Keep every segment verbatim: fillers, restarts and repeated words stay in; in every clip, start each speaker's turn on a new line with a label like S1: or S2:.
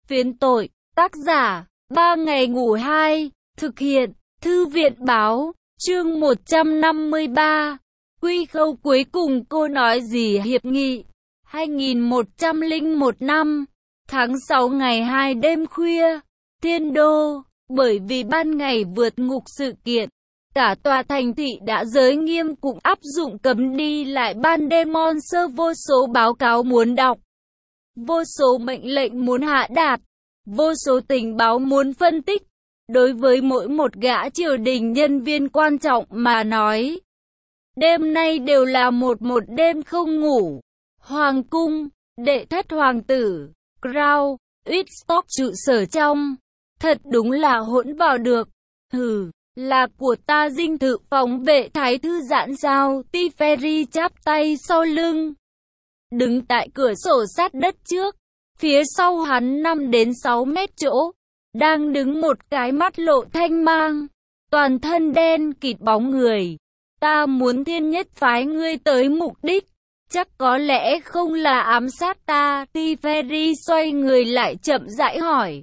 S1: Phiến tội, tác giả, ba ngày ngủ hai, thực hiện, thư viện báo, chương một trăm năm mươi ba. Quy khâu cuối cùng cô nói gì hiệp nghị, hai nghìn một trăm lẻ một năm, tháng sáu ngày hai đêm khuya, Thiên Đô, bởi vì ban ngày vượt ngục sự kiện, cả tòa thành thị đã giới nghiêm cũng áp dụng cấm đi lại ban đêm Monster vô số báo cáo muốn đọc. Vô số mệnh lệnh muốn hạ đạt, vô số tình báo muốn phân tích. Đối với mỗi một gã triều đình nhân viên quan trọng mà nói, đêm nay đều là một một đêm không ngủ. Hoàng cung, đệ thất hoàng tử, Crown, Windsor trụ sở trong, thật đúng là hỗn vào được. Hừ, là của ta dinh thự phòng vệ thái thư giãn sao? Tifery chắp tay sau lưng, đứng tại cửa sổ sát đất trước, phía sau hắn năm đến sáu mét chỗ, đang đứng một cái mắt lộ thanh mang, toàn thân đen kịt bóng người. Ta muốn thiên nhất phái ngươi tới mục đích, chắc có lẽ không là ám sát ta. Tifery xoay người lại chậm rãi hỏi.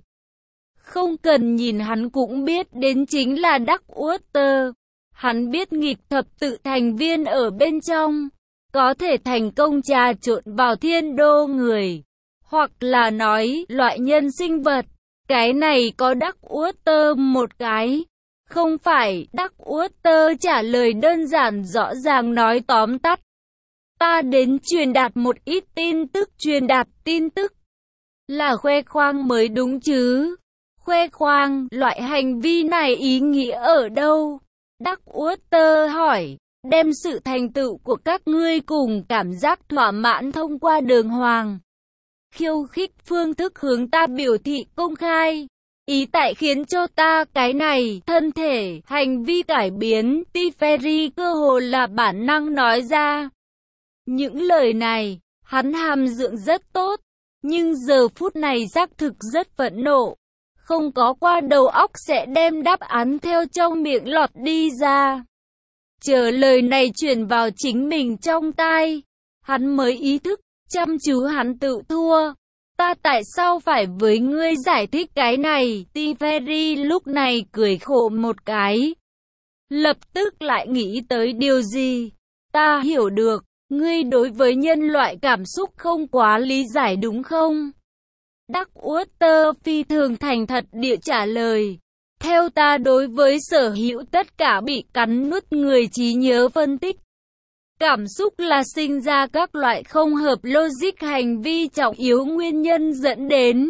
S1: Không cần nhìn hắn cũng biết đến chính là Darkwater. Hắn biết nghịch thập tự thành viên ở bên trong, có thể thành công trà trộn vào thiên đô người, hoặc là nói loại nhân sinh vật. Cái này có Darkwater một cái. Không phải, Darkwater trả lời đơn giản rõ ràng nói tóm tắt. Ta đến truyền đạt một ít tin tức. Truyền đạt tin tức là khoe khoang mới đúng chứ. Khoe khoang, loại hành vi này ý nghĩa ở đâu? Darkwater hỏi. Đem sự thành tựu của các ngươi cùng cảm giác thỏa mãn thông qua đường hoàng, khiêu khích phương thức hướng ta biểu thị công khai. Ý tại khiến cho ta cái này, thân thể, hành vi cải biến. Tifery cơ hồ là bản năng nói ra. Những lời này, hắn hàm dưỡng rất tốt, nhưng giờ phút này xác thực rất phẫn nộ. Không có qua đầu óc sẽ đem đáp án theo trong miệng lọt đi ra. Chờ lời này chuyển vào chính mình trong tai, hắn mới ý thức, chăm chú hắn tự thua. Ta tại sao phải với ngươi giải thích cái này? Tifery lúc này cười khổ một cái, lập tức lại nghĩ tới điều gì. Ta hiểu được, ngươi đối với nhân loại cảm xúc không quá lý giải đúng không? Darkwater phi thường thành thật địa trả lời. Theo ta đối với sở hữu tất cả bị cắn nuốt người trí nhớ phân tích, cảm xúc là sinh ra các loại không hợp logic hành vi trọng yếu, nguyên nhân dẫn đến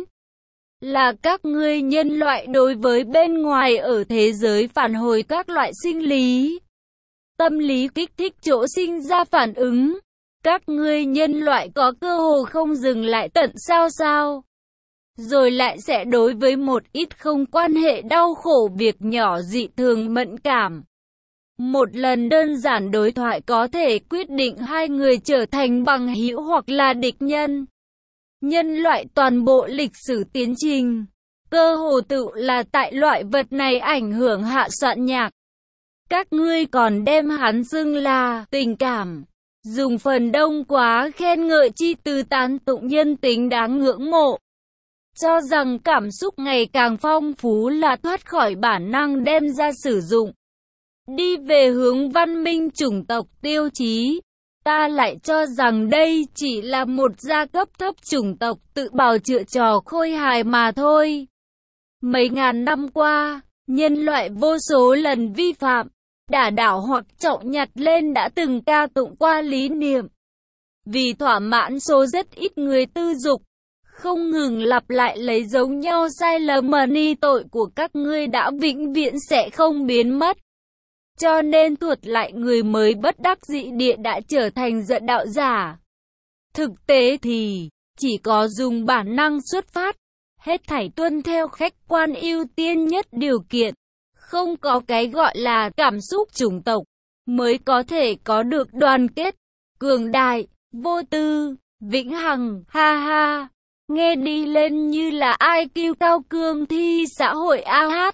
S1: là các ngươi nhân loại đối với bên ngoài ở thế giới phản hồi các loại sinh lý, tâm lý kích thích chỗ sinh ra phản ứng. Các ngươi nhân loại có cơ hồ không dừng lại tận sao sao. Rồi lại sẽ đối với một ít không quan hệ đau khổ việc nhỏ dị thường mẫn cảm. Một lần đơn giản đối thoại có thể quyết định hai người trở thành bằng hữu hoặc là địch nhân. Nhân loại toàn bộ lịch sử tiến trình, cơ hồ tự là tại loại vật này ảnh hưởng hạ soạn nhạc. Các ngươi còn đem hắn xưng là tình cảm, dùng phần đông quá khen ngợi chi từ tán tụng nhân tính đáng ngưỡng mộ. Cho rằng cảm xúc ngày càng phong phú là thoát khỏi bản năng đem ra sử dụng, đi về hướng văn minh chủng tộc tiêu chí. Ta lại cho rằng đây chỉ là một gia cấp thấp chủng tộc tự bào chữa trò khôi hài mà thôi. Mấy ngàn năm qua, nhân loại vô số lần vi phạm, đả đảo hoặc trọng nhặt lên đã từng ca tụng qua lý niệm. Vì thỏa mãn số rất ít người tư dục, không ngừng lặp lại lấy giống nhau sai lầm mà ni tội của các ngươi đã vĩnh viễn sẽ không biến mất. Cho nên thuật lại người mới bất đắc dĩ địa đã trở thành giận đạo giả. Thực tế thì, chỉ có dùng bản năng xuất phát, hết thảy tuân theo khách quan ưu tiên nhất điều kiện. Không có cái gọi là cảm xúc chủng tộc, mới có thể có được đoàn kết, cường đại, vô tư, vĩnh hằng, ha ha. Nghe đi lên như là i kiu cao cương thi xã hội a hát.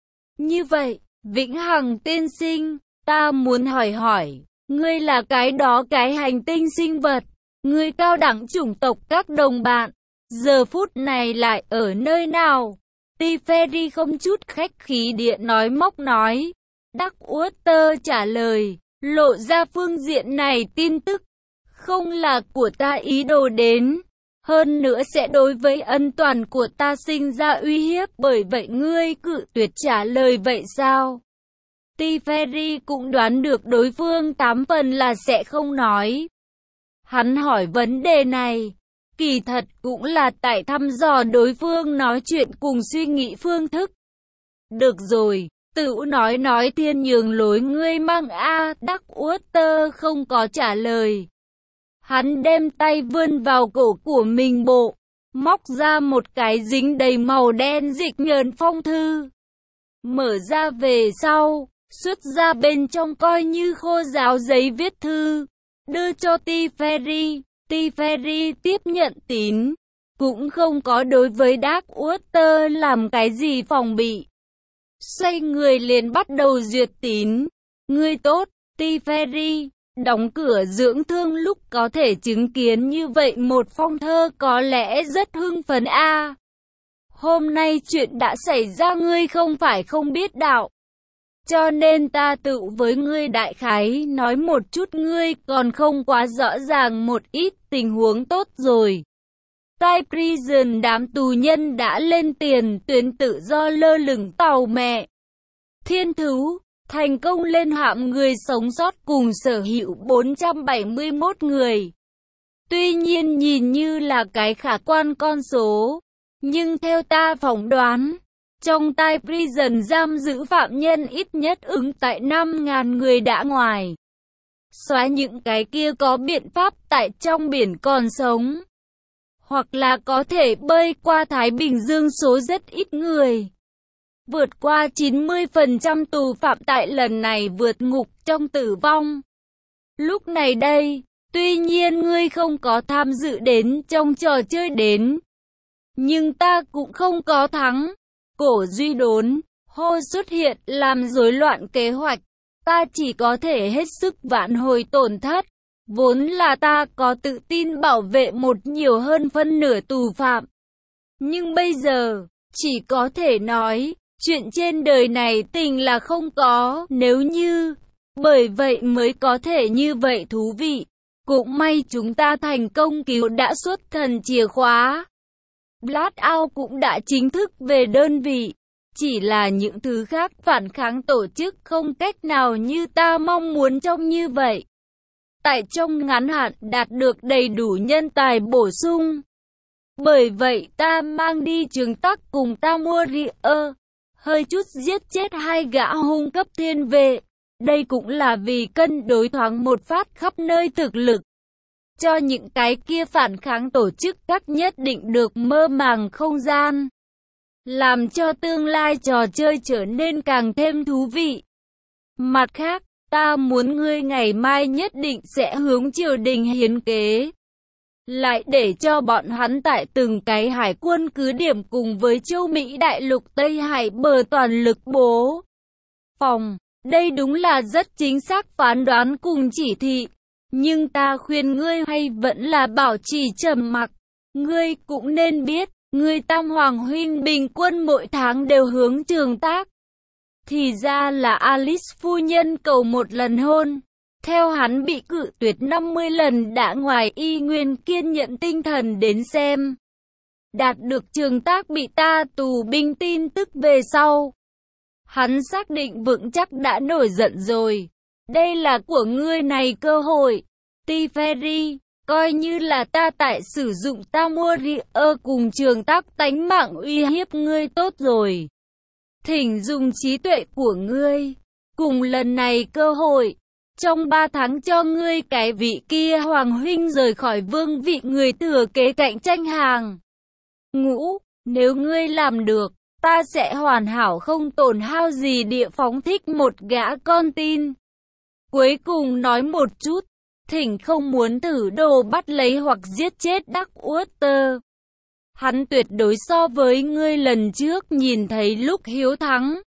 S1: Như vậy, vĩnh hằng tiên sinh, ta muốn hỏi hỏi, ngươi là cái đó cái hành tinh sinh vật, ngươi cao đẳng chủng tộc các đồng bạn, giờ phút này lại ở nơi nào? Teferi không chút khách khí điện nói móc nói. Darkwater trả lời, lộ ra phương diện này tin tức, không là của ta ý đồ đến, hơn nữa sẽ đối với ân toàn của ta sinh ra uy hiếp, bởi vậy ngươi cự tuyệt trả lời vậy sao? Teferi cũng đoán được đối phương tám phần là sẽ không nói. Hắn hỏi vấn đề này, kỳ thật cũng là tại thăm dò đối phương nói chuyện cùng suy nghĩ phương thức. Được rồi, tự nói nói thiên nhường lối ngươi mang a. Darkwater không có trả lời. Hắn đem tay vươn vào cổ của mình bộ, móc ra một cái dính đầy màu đen dịch nhờn phong thư. Mở ra về sau, xuất ra bên trong coi như khô ráo giấy viết thư, đưa cho Teferi. Teferi tiếp nhận tín, cũng không có đối với Darkwater làm cái gì phòng bị. Xoay người liền bắt đầu duyệt tín. Ngươi tốt, Teferi. Đóng cửa dưỡng thương lúc có thể chứng kiến như vậy một phong thơ có lẽ rất hưng phấn a. À, hôm nay chuyện đã xảy ra ngươi không phải không biết đạo. Cho nên ta tự với ngươi đại khái nói một chút, ngươi còn không quá rõ ràng một ít tình huống tốt rồi. Tai Prison đám tù nhân đã lên tiền tuyến tự do lơ lửng tàu mẹ Thiên Thú, thành công lên hạm người sống sót cùng sở hữu bốn trăm bảy mươi mốt người. Tuy nhiên nhìn như là cái khả quan con số, nhưng theo ta phỏng đoán, trong Tai Prison giam giữ phạm nhân ít nhất ứng tại năm nghìn người đã ngoài. Xóa những cái kia có biện pháp tại trong biển còn sống, hoặc là có thể bơi qua Thái Bình Dương số rất ít người. Vượt qua chín mươi phần trăm tù phạm tại lần này vượt ngục trong tử vong. Lúc này đây, tuy nhiên ngươi không có tham dự đến trong trò chơi đến, nhưng ta cũng không có thắng. Cổ Duy đốn, hô xuất hiện làm rối loạn kế hoạch. Ta chỉ có thể hết sức vãn hồi tổn thất. Vốn là ta có tự tin bảo vệ một nhiều hơn phân nửa tù phạm. Nhưng bây giờ, chỉ có thể nói, chuyện trên đời này tình là không có, nếu như, bởi vậy mới có thể như vậy thú vị. Cũng may chúng ta thành công cứu đã xuất thần chìa khóa. Blackout cũng đã chính thức về đơn vị. Chỉ là những thứ khác phản kháng tổ chức không cách nào như ta mong muốn trông như vậy. Tại trong ngắn hạn đạt được đầy đủ nhân tài bổ sung. Bởi vậy ta mang đi trường tắc cùng ta mua Rier, hơi chút giết chết hai gã hung cấp thiên vệ. Đây cũng là vì cân đối thoáng một phát khắp nơi thực lực. Cho những cái kia phản kháng tổ chức các nhất định được mơ màng không gian. Làm cho tương lai trò chơi trở nên càng thêm thú vị. Mặt khác, ta muốn ngươi ngày mai nhất định sẽ hướng triều đình hiến kế. Lại để cho bọn hắn tại từng cái hải quân cứ điểm cùng với châu Mỹ đại lục Tây Hải bờ toàn lực bố phòng. Đây đúng là rất chính xác phán đoán cùng chỉ thị. Nhưng ta khuyên ngươi hay vẫn là bảo trì trầm mặc. Ngươi cũng nên biết, ngươi Tam Hoàng huynh bình quân mỗi tháng đều hướng trường tác. Thì ra là Alice phu nhân cầu một lần hôn. Theo hắn bị cự tuyệt năm mươi lần đã ngoài y nguyên kiên nhẫn tinh thần đến xem. Đạt được trường tác bị ta tù binh tin tức về sau. Hắn xác định vững chắc đã nổi giận rồi. Đây là của ngươi này cơ hội. Teferi, coi như là ta tại sử dụng ta mua Rier cùng trường tác tánh mạng uy hiếp ngươi tốt rồi. Thỉnh dùng trí tuệ của ngươi. Cùng lần này cơ hội. Trong ba tháng cho ngươi cái vị kia hoàng huynh rời khỏi vương vị người thừa kế cạnh tranh hàng ngũ. Nếu ngươi làm được, ta sẽ hoàn hảo không tổn hao gì địa phóng thích một gã con tin. Cuối cùng nói một chút, thỉnh không muốn thử đồ bắt lấy hoặc giết chết Darkwater. Hắn tuyệt đối so với ngươi lần trước nhìn thấy lúc hiếu thắng.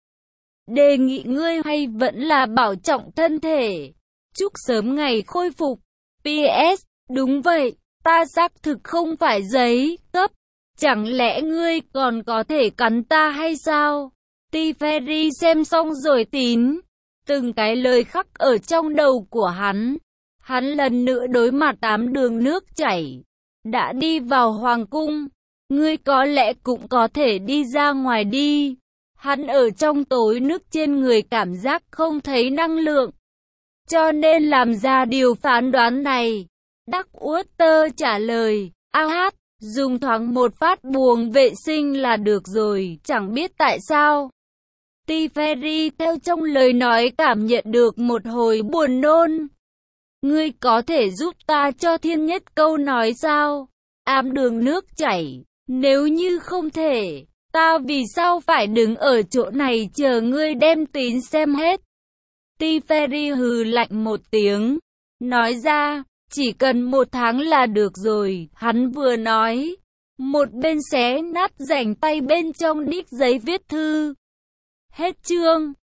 S1: Đề nghị ngươi hay vẫn là bảo trọng thân thể. Chúc sớm ngày khôi phục. pê ét. Đúng vậy, ta xác thực không phải giấy cấp. Chẳng lẽ ngươi còn có thể cắn ta hay sao? Teferi xem xong rồi tín. Từng cái lời khắc ở trong đầu của hắn. Hắn lần nữa đối mặt tám đường nước chảy. Đã đi vào hoàng cung. Ngươi có lẽ cũng có thể đi ra ngoài đi. Hắn ở trong tối nước trên người cảm giác không thấy năng lượng. Cho nên làm ra điều phán đoán này. Darkwater trả lời. A hát, dùng thoáng một phát buồng vệ sinh là được rồi, chẳng biết tại sao. Teferi theo trong lời nói cảm nhận được một hồi buồn nôn. Ngươi có thể giúp ta cho thiên nhất câu nói sao? Ám đường nước chảy, nếu như không thể, ta vì sao phải đứng ở chỗ này chờ ngươi đem tín xem hết? Teferi hừ lạnh một tiếng, nói ra, chỉ cần một tháng là được rồi. Hắn vừa nói, một bên xé nát rảnh tay bên trong đít giấy viết thư. Hết chương.